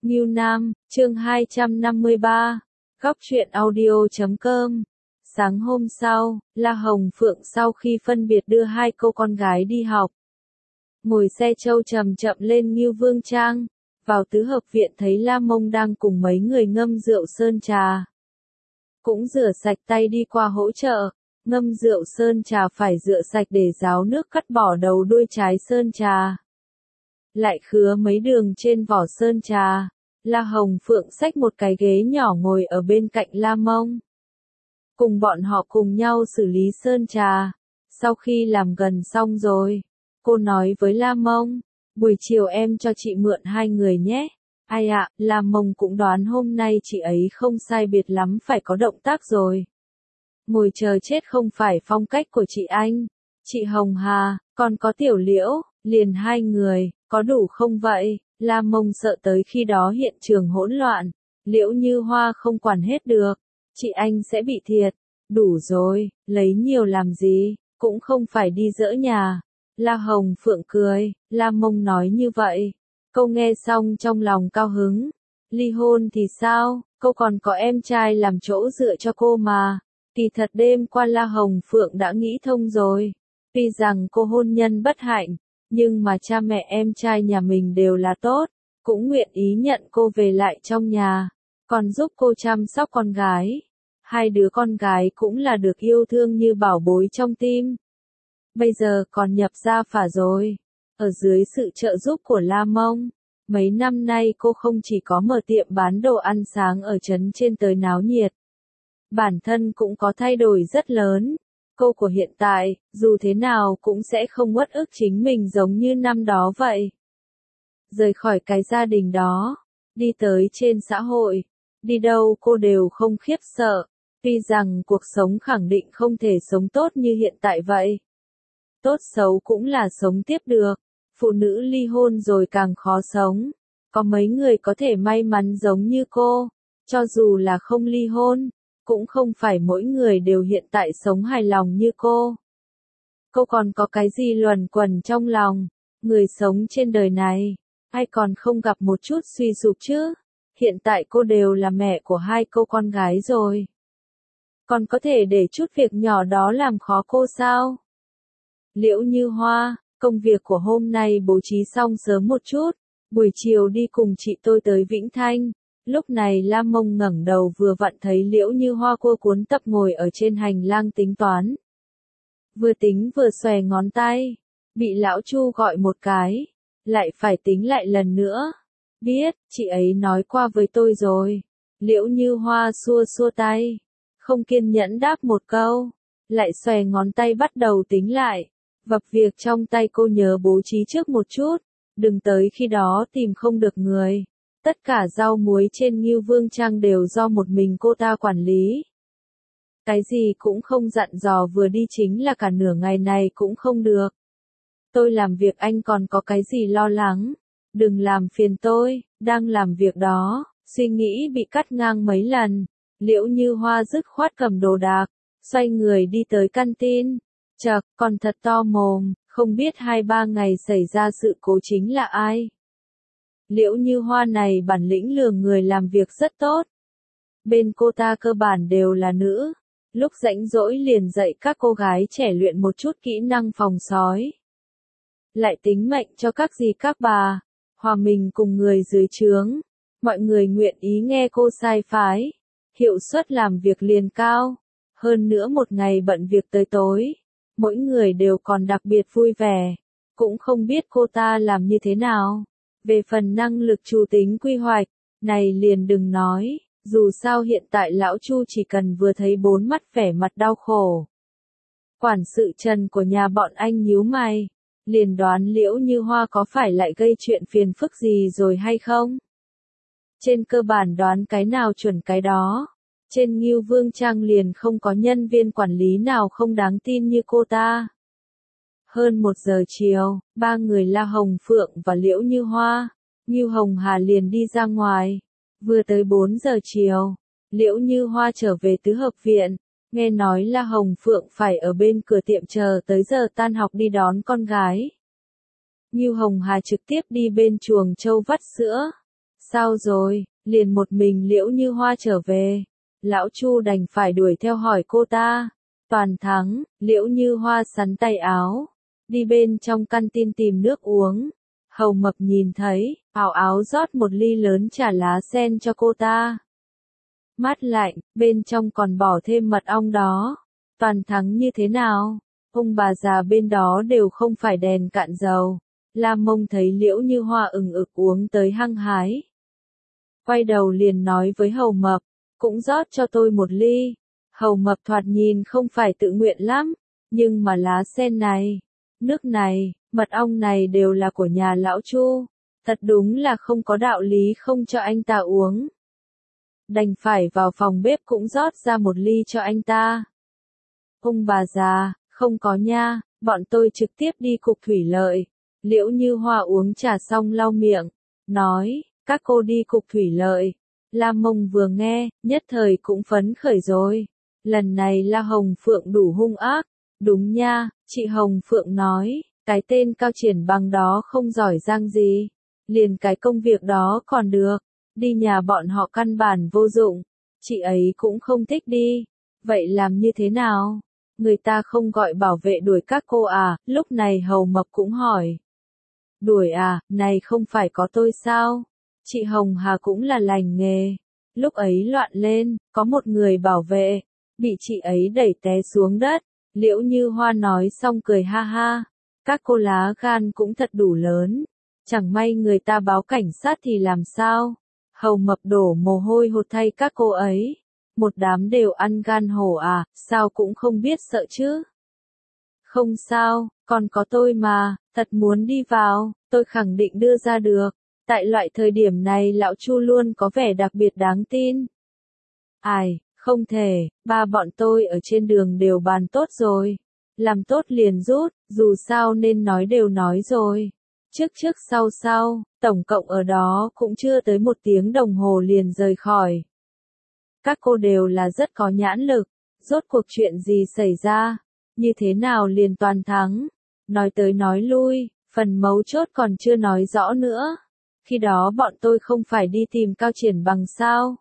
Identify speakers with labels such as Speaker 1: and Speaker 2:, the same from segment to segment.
Speaker 1: Ngưu Nam, chương 253, Góc truyện audio.com. Sáng hôm sau, La Hồng Phượng sau khi phân biệt đưa hai cô con gái đi học, ngồi xe trâu chậm chậm lên Ngưu Vương Trang, vào tứ hợp viện thấy La Mông đang cùng mấy người ngâm rượu sơn trà. Cũng rửa sạch tay đi qua hỗ trợ, ngâm rượu sơn trà phải rửa sạch để ráo nước cắt bỏ đầu đuôi trái sơn trà. Lại khứa mấy đường trên vỏ sơn trà. La Hồng Phượng xách một cái ghế nhỏ ngồi ở bên cạnh La Mông. Cùng bọn họ cùng nhau xử lý sơn trà. Sau khi làm gần xong rồi, cô nói với La Mông, buổi chiều em cho chị mượn hai người nhé. Ai ạ, La Mông cũng đoán hôm nay chị ấy không sai biệt lắm phải có động tác rồi. Ngồi chờ chết không phải phong cách của chị anh. Chị Hồng Hà, còn có Tiểu Liễu, liền hai người, có đủ không vậy? La Mông sợ tới khi đó hiện trường hỗn loạn, Liễu Như Hoa không quản hết được, chị anh sẽ bị thiệt. Đủ rồi, lấy nhiều làm gì, cũng không phải đi dỡ nhà. La Hồng Phượng cười, La Mông nói như vậy. Câu nghe xong trong lòng cao hứng. Ly hôn thì sao, cô còn có em trai làm chỗ dựa cho cô mà. Kỳ thật đêm qua La Hồng Phượng đã nghĩ thông rồi. Tuy rằng cô hôn nhân bất hạnh, nhưng mà cha mẹ em trai nhà mình đều là tốt, cũng nguyện ý nhận cô về lại trong nhà, còn giúp cô chăm sóc con gái. Hai đứa con gái cũng là được yêu thương như bảo bối trong tim. Bây giờ còn nhập gia phả rồi. Ở dưới sự trợ giúp của La Mông, mấy năm nay cô không chỉ có mở tiệm bán đồ ăn sáng ở trấn trên tới náo nhiệt. Bản thân cũng có thay đổi rất lớn. Cô của hiện tại, dù thế nào cũng sẽ không uất ức chính mình giống như năm đó vậy. Rời khỏi cái gia đình đó, đi tới trên xã hội, đi đâu cô đều không khiếp sợ, tuy rằng cuộc sống khẳng định không thể sống tốt như hiện tại vậy. Tốt xấu cũng là sống tiếp được, phụ nữ ly hôn rồi càng khó sống. Có mấy người có thể may mắn giống như cô, cho dù là không ly hôn. Cũng không phải mỗi người đều hiện tại sống hài lòng như cô. Cô còn có cái gì luẩn quẩn trong lòng? Người sống trên đời này, ai còn không gặp một chút suy sụp chứ? Hiện tại cô đều là mẹ của hai cô con gái rồi. Còn có thể để chút việc nhỏ đó làm khó cô sao? Liễu Như Hoa, công việc của hôm nay bố trí xong sớm một chút, buổi chiều đi cùng chị tôi tới Vĩnh Thanh. Lúc này La Mông ngẩng đầu vừa vặn thấy Liễu Như Hoa cua cuốn tập ngồi ở trên hành lang tính toán. Vừa tính vừa xòe ngón tay, bị lão Chu gọi một cái, lại phải tính lại lần nữa. Biết, chị ấy nói qua với tôi rồi. Liễu Như Hoa xua xua tay, không kiên nhẫn đáp một câu, lại xòe ngón tay bắt đầu tính lại. Vập việc trong tay cô nhớ bố trí trước một chút, đừng tới khi đó tìm không được người. Tất cả rau muối trên Ngưu Vương Trang đều do một mình cô ta quản lý. Cái gì cũng không dặn dò vừa đi chính là cả nửa ngày này cũng không được. Tôi làm việc anh còn có cái gì lo lắng. Đừng làm phiền tôi, đang làm việc đó, suy nghĩ bị cắt ngang mấy lần. Liễu Như Hoa dứt khoát cầm đồ đạc, xoay người đi tới căn tin. Chậc, còn thật to mồm, không biết 2-3 ngày xảy ra sự cố chính là ai. Liễu Như Hoa này bản lĩnh lừa người làm việc rất tốt. Bên cô ta cơ bản đều là nữ. Lúc rảnh rỗi liền dạy các cô gái trẻ luyện một chút kỹ năng phòng sói. Lại tính mệnh cho các dì các bà, hòa mình cùng người dưới trướng. Mọi người nguyện ý nghe cô sai phái. Hiệu suất làm việc liền cao. Hơn nữa một ngày bận việc tới tối. Mỗi người đều còn đặc biệt vui vẻ. Cũng không biết cô ta làm như thế nào. Về phần năng lực chủ tính quy hoạch, này liền đừng nói, dù sao hiện tại lão Chu chỉ cần vừa thấy bốn mắt vẻ mặt đau khổ. Quản sự Trần của nhà bọn anh nhíu mày, liền đoán Liễu Như Hoa có phải lại gây chuyện phiền phức gì rồi hay không? Trên cơ bản đoán cái nào chuẩn cái đó. Trên Ngưu Vương Trang liền không có nhân viên quản lý nào không đáng tin như cô ta. Hơn 1 giờ chiều, ba người La Hồng Phượng và Liễu Như Hoa, Ngưu Hồng Hà liền đi ra ngoài. Vừa tới 4 giờ chiều, Liễu Như Hoa trở về tứ hợp viện, nghe nói La Hồng Phượng phải ở bên cửa tiệm chờ tới giờ tan học đi đón con gái. Ngưu Hồng Hà trực tiếp đi bên chuồng trâu vắt sữa. Sao rồi, liền một mình Liễu Như Hoa trở về. Lão Chu đành phải đuổi theo hỏi cô ta. Toàn thắng, Liễu Như Hoa sắn tay áo, đi bên trong căn tin tìm nước uống. Hầu Mập nhìn thấy, ảo áo rót một ly lớn trà lá sen cho cô ta. Mát lạnh, bên trong còn bỏ thêm mật ong đó. Toàn thắng như thế nào? Ông bà già bên đó đều không phải đèn cạn dầu. La Mông thấy Liễu Như Hoa ừng ực uống tới hăng hái. Quay đầu liền nói với Hầu Mập, cũng rót cho tôi một ly. Hầu Mập thoạt nhìn không phải tự nguyện lắm, nhưng mà lá sen này, nước này, mật ong này đều là của nhà lão Chu. Thật đúng là không có đạo lý không cho anh ta uống. Đành phải vào phòng bếp cũng rót ra một ly cho anh ta. Ông bà già, không có nha, bọn tôi trực tiếp đi cục thủy lợi. Liễu Như Hoa uống trà xong lau miệng, nói, các cô đi cục thủy lợi. La Mông vừa nghe, nhất thời cũng phấn khởi rồi. Lần này La Hồng Phượng đủ hung ác. Đúng nha, chị Hồng Phượng nói, cái tên Cao Triển Bằng đó không giỏi giang gì. Liền cái công việc đó còn được, đi nhà bọn họ căn bản vô dụng. Chị ấy cũng không thích đi. Vậy làm như thế nào? Người ta không gọi bảo vệ đuổi các cô à? Lúc này Hầu Mập cũng hỏi. Đuổi à, này không phải có tôi sao? Chị Hồng Hà cũng là lành nghề. Lúc ấy loạn lên, có một người bảo vệ, bị chị ấy đẩy té xuống đất. Liễu Như Hoa nói xong cười ha ha. Các cô lá gan cũng thật đủ lớn. Chẳng may người ta báo cảnh sát thì làm sao? Hầu Mập đổ mồ hôi hột thay các cô ấy. Một đám đều ăn gan hổ à, sao cũng không biết sợ chứ? Không sao, còn có tôi mà, thật muốn đi vào, tôi khẳng định đưa ra được. Tại loại thời điểm này lão Chu luôn có vẻ đặc biệt đáng tin. Ai, không thể, ba bọn tôi ở trên đường đều bàn tốt rồi. Làm tốt liền rút, dù sao nên nói đều nói rồi. Trước trước sau sau, tổng cộng ở đó cũng chưa tới 1 tiếng đồng hồ liền rời khỏi. Các cô đều là rất có nhãn lực, rốt cuộc chuyện gì xảy ra, như thế nào liền toàn thắng. Nói tới nói lui, phần mấu chốt còn chưa nói rõ nữa. Khi đó bọn tôi không phải đi tìm Cao Triển Bằng sao?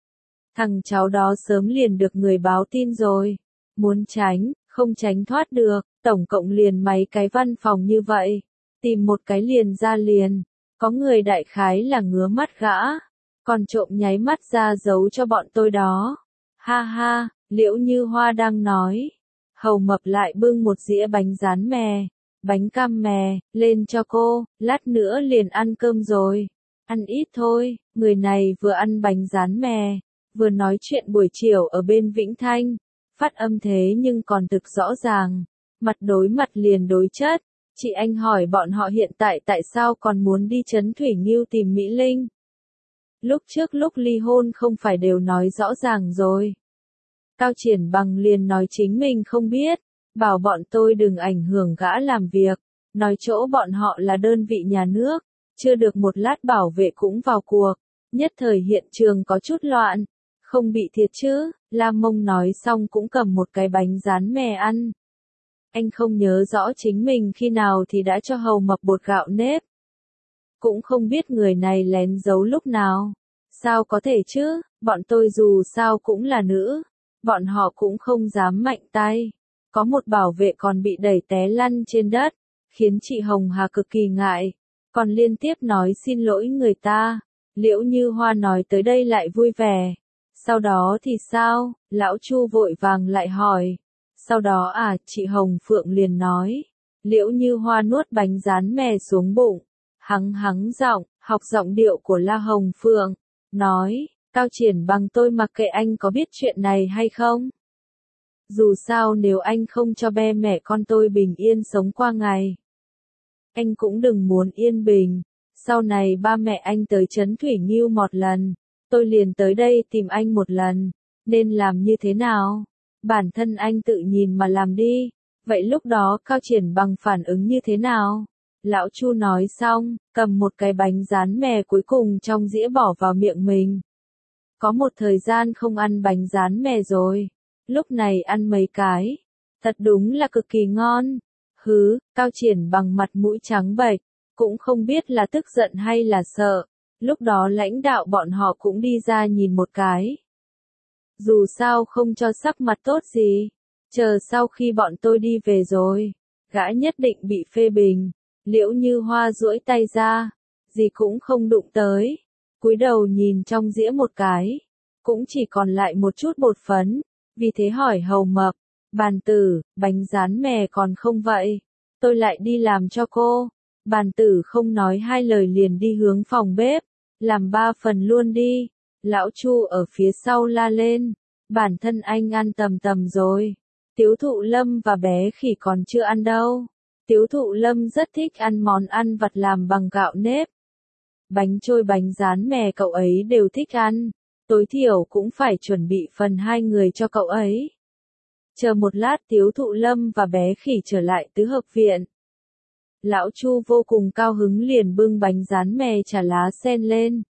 Speaker 1: Thằng cháu đó sớm liền được người báo tin rồi. Muốn tránh, không tránh thoát được, tổng cộng liền mấy cái văn phòng như vậy. Tìm một cái liền ra liền. Có người đại khái là ngứa mắt gã. Còn trộm nháy mắt ra giấu cho bọn tôi đó. Ha ha, Liễu Như Hoa đang nói. Hầu Mập lại bưng một dĩa bánh rán mè, bánh cam mè, lên cho cô, lát nữa liền ăn cơm rồi. Ăn ít thôi, người này vừa ăn bánh rán mè, vừa nói chuyện buổi chiều ở bên Vĩnh Thanh. Phát âm thế nhưng còn thực rõ ràng. Mặt đối mặt liền đối chất. Chị anh hỏi bọn họ hiện tại tại sao còn muốn đi Trấn Thủy Nghiêu tìm Mỹ Linh. Lúc trước lúc ly hôn không phải đều nói rõ ràng rồi. Cao Triển Bằng liền nói chính mình không biết, bảo bọn tôi đừng ảnh hưởng gã làm việc, nói chỗ bọn họ là đơn vị nhà nước, chưa được một lát bảo vệ cũng vào cuộc, nhất thời hiện trường có chút loạn, không bị thiệt chứ. La Mông nói xong cũng cầm một cái bánh rán mè ăn. Anh không nhớ rõ chính mình khi nào thì đã cho Hầu Mập bột gạo nếp. Cũng không biết người này lén giấu lúc nào. Sao có thể chứ, bọn tôi dù sao cũng là nữ. Bọn họ cũng không dám mạnh tay. Có một bảo vệ còn bị đẩy té lăn trên đất, khiến chị Hồng Hà cực kỳ ngại. Còn liên tiếp nói xin lỗi người ta. Liễu Như Hoa nói tới đây lại vui vẻ. Sau đó thì sao? Lão Chu vội vàng lại hỏi. Sau đó à, chị Hồng Phượng liền nói. Liễu Như Hoa nuốt bánh rán mè xuống bụng. Hắng hắng giọng, học giọng điệu của La Hồng Phượng. Nói, Cao Triển Bằng tôi mặc kệ anh có biết chuyện này hay không? Dù sao nếu anh không cho ba mẹ con tôi bình yên sống qua ngày, anh cũng đừng muốn yên bình. Sau này ba mẹ anh tới Trấn Thủy Nghiêu một lần, tôi liền tới đây tìm anh một lần. Nên làm như thế nào? Bản thân anh tự nhìn mà làm đi. Vậy lúc đó Cao Triển Bằng phản ứng như thế nào? Lão Chu nói xong, cầm một cái bánh rán mè cuối cùng trong dĩa bỏ vào miệng mình. Có một thời gian không ăn bánh rán mè rồi. Lúc này ăn mấy cái. Thật đúng là cực kỳ ngon. Hứ, Cao Triển Bằng mặt mũi trắng bệch, cũng không biết là tức giận hay là sợ. Lúc đó lãnh đạo bọn họ cũng đi ra nhìn một cái. Dù sao không cho sắc mặt tốt gì. Chờ sau khi bọn tôi đi về rồi, gã nhất định bị phê bình. Liễu Như Hoa duỗi tay ra, gì cũng không đụng tới. Cúi đầu nhìn trong dĩa một cái, cũng chỉ còn lại một chút bột phấn, vì thế hỏi Hầu Mập, bàn tử, bánh rán mè còn không vậy? Tôi lại đi làm cho cô. Bàn tử không nói hai lời liền đi hướng phòng bếp, làm 3 phần luôn đi. Lão Chu ở phía sau la lên, bản thân anh ăn tầm tầm rồi. Tiếu Thụ Lâm và bé Khỉ còn chưa ăn đâu. Tiếu Thụ Lâm rất thích ăn món ăn vặt làm bằng gạo nếp. Bánh trôi bánh rán mè cậu ấy đều thích ăn, tối thiểu cũng phải chuẩn bị phần 2 người cho cậu ấy. Chờ một lát Tiếu Thụ Lâm và bé Khỉ trở lại tứ hợp viện. Lão Chu vô cùng cao hứng liền bưng bánh rán mè chả lá sen lên.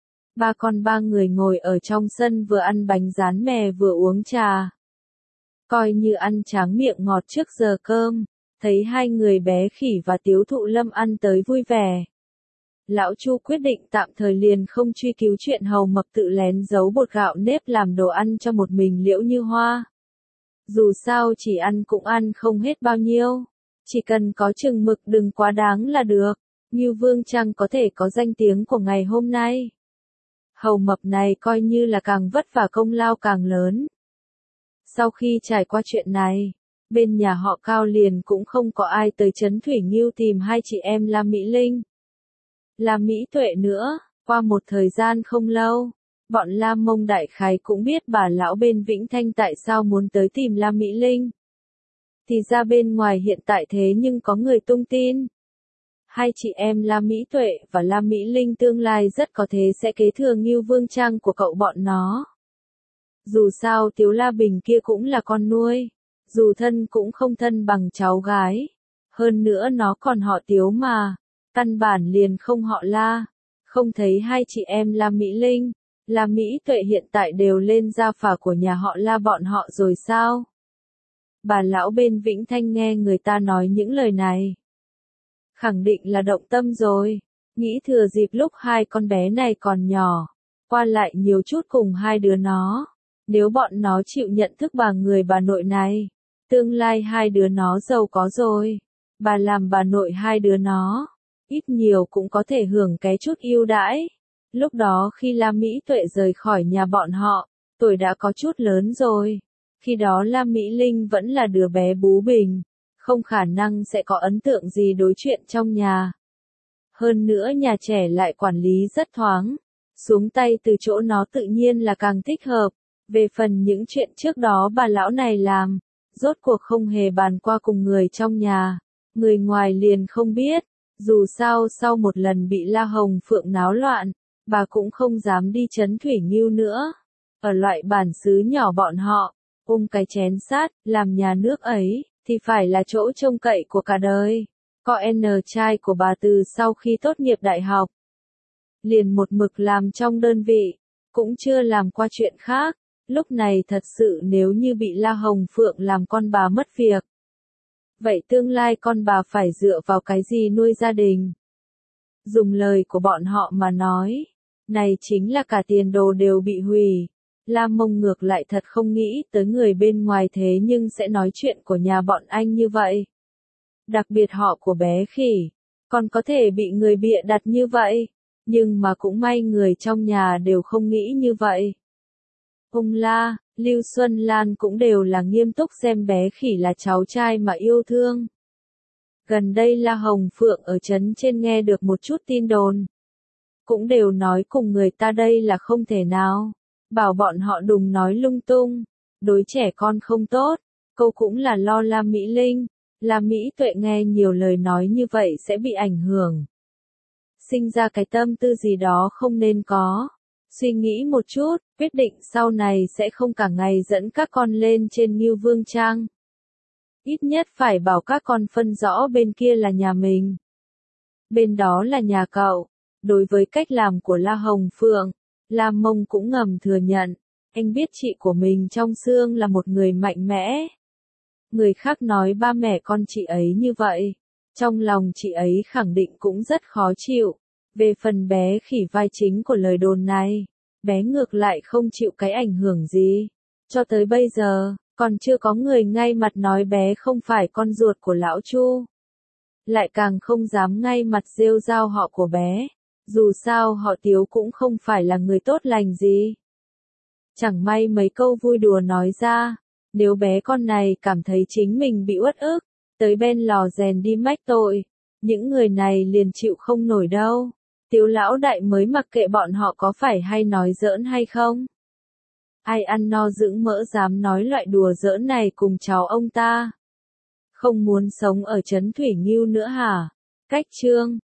Speaker 1: Ba người ngồi ở trong sân vừa ăn bánh rán mè vừa uống trà. Coi như ăn tráng miệng ngọt trước giờ cơm, thấy 2 người bé Khỉ và Tiếu Thụ Lâm ăn tới vui vẻ. Lão Chu quyết định tạm thời liền không truy cứu chuyện Hầu Mập tự lén giấu bột gạo nếp làm đồ ăn cho một mình Liễu Như Hoa. Dù sao chỉ ăn cũng ăn không hết bao nhiêu, chỉ cần có chừng mực đừng quá đáng là được. Như Vương Trang có thể có danh tiếng của ngày hôm nay. Hầu Mập này coi như là càng vất vả công lao càng lớn. Sau khi trải qua chuyện này, bên nhà họ Cao liền cũng không có ai tới Trấn Thủy Nghiêu tìm 2 chị em La Mỹ Linh, La Mỹ Tuệ nữa. Qua một thời gian không lâu, bọn La Mông đại khái cũng biết bà lão bên Vĩnh Thanh tại sao muốn tới tìm La Mỹ Linh. Thì ra bên ngoài hiện tại thế nhưng có người tung tin. 2 chị em La Mỹ Tuệ và La Mỹ Linh tương lai rất có thể sẽ kế thừa Ngưu Vương Trang của cậu bọn nó. Dù sao Tiếu La Bình kia cũng là con nuôi, dù thân cũng không thân bằng cháu gái. Hơn nữa nó còn họ Tiếu mà, căn bản liền không họ La. Không thấy 2 chị em La Mỹ Linh, La Mỹ Tuệ hiện tại đều lên gia phả của nhà họ La bọn họ rồi sao? Bà lão bên Vĩnh Thanh nghe người ta nói những lời này, khẳng định là động tâm rồi, nghĩ thừa dịp lúc 2 con bé này còn nhỏ, qua lại nhiều chút cùng 2 đứa nó. Nếu bọn nó chịu nhận thức bà người bà nội này, tương lai 2 đứa nó giàu có rồi, bà làm bà nội 2 đứa nó, ít nhiều cũng có thể hưởng cái chút ưu đãi. Lúc đó khi La Mỹ Tuệ rời khỏi nhà bọn họ, tuổi đã có chút lớn rồi. Khi đó La Mỹ Linh vẫn là đứa bé bú bình, không khả năng sẽ có ấn tượng gì đối chuyện trong nhà. Hơn nữa nhà trẻ lại quản lý rất thoáng, xuống tay từ chỗ nó tự nhiên là càng thích hợp. Về phần những chuyện trước đó bà lão này làm, rốt cuộc không hề bàn qua cùng người trong nhà, người ngoài liền không biết. Dù sao sau một lần bị La Hồng Phượng náo loạn, bà cũng không dám đi Trấn Thủy Nghiêu nữa. Ở loại bản xứ nhỏ bọn họ, cái chén sát, làm nhà nước ấy, thì phải là chỗ trông cậy của cả đời. Có trai của bà từ sau khi tốt nghiệp đại học, liền một mực làm trong đơn vị, cũng chưa làm qua chuyện khác. Lúc này thật sự nếu như bị La Hồng Phượng làm con bà mất việc, vậy tương lai con bà phải dựa vào cái gì nuôi gia đình? Dùng lời của bọn họ mà nói, này chính là cả tiền đồ đều bị hủy. La Mông ngược lại thật không nghĩ tới người bên ngoài thế nhưng sẽ nói chuyện của nhà bọn anh như vậy. Đặc biệt họ của bé Khỉ, còn có thể bị người bịa đặt như vậy, nhưng mà cũng may người trong nhà đều không nghĩ như vậy. Ông La, Lưu Xuân Lan cũng đều là nghiêm túc xem bé Khỉ là cháu trai mà yêu thương. Gần đây La Hồng Phượng ở trấn trên nghe được một chút tin đồn, cũng đều nói cùng người ta đây là không thể nào, bảo bọn họ đừng nói lung tung, đối trẻ con không tốt, câu cũng là lo La Mỹ Linh. La Mỹ Tuệ nghe nhiều lời nói như vậy sẽ bị ảnh hưởng, sinh ra cái tâm tư gì đó không nên có. Suy nghĩ một chút, quyết định sau này sẽ không cả ngày dẫn các con lên trên Ngưu Vương Trang. Ít nhất phải bảo các con phân rõ bên kia là nhà mình, bên đó là nhà cậu. Đối với cách làm của La Hồng Phượng, La Mông cũng ngầm thừa nhận, anh biết chị của mình trong xương là một người mạnh mẽ. Người khác nói ba mẹ con chị ấy như vậy, trong lòng chị ấy khẳng định cũng rất khó chịu. Về phần bé khỉ vai chính của lời đồn này, bé ngược lại không chịu cái ảnh hưởng gì. Cho tới bây giờ, còn chưa có người ngay mặt nói bé không phải con ruột của lão Chu. Lại càng không dám ngay mặt rêu rao họ của bé. Dù sao họ Tiếu cũng không phải là người tốt lành gì. Chẳng may mấy câu vui đùa nói ra, nếu bé con này cảm thấy chính mình bị uất ức, tới bên lò rèn đi mách tội, những người này liền chịu không nổi đâu. Tiếu lão đại mới mặc kệ bọn họ có phải hay nói giỡn hay không. Ai ăn no dưỡng mỡ dám nói loại đùa giỡn này cùng cháu ông ta. Không muốn sống ở trấn Thủy Ngưu nữa hả? Cách chương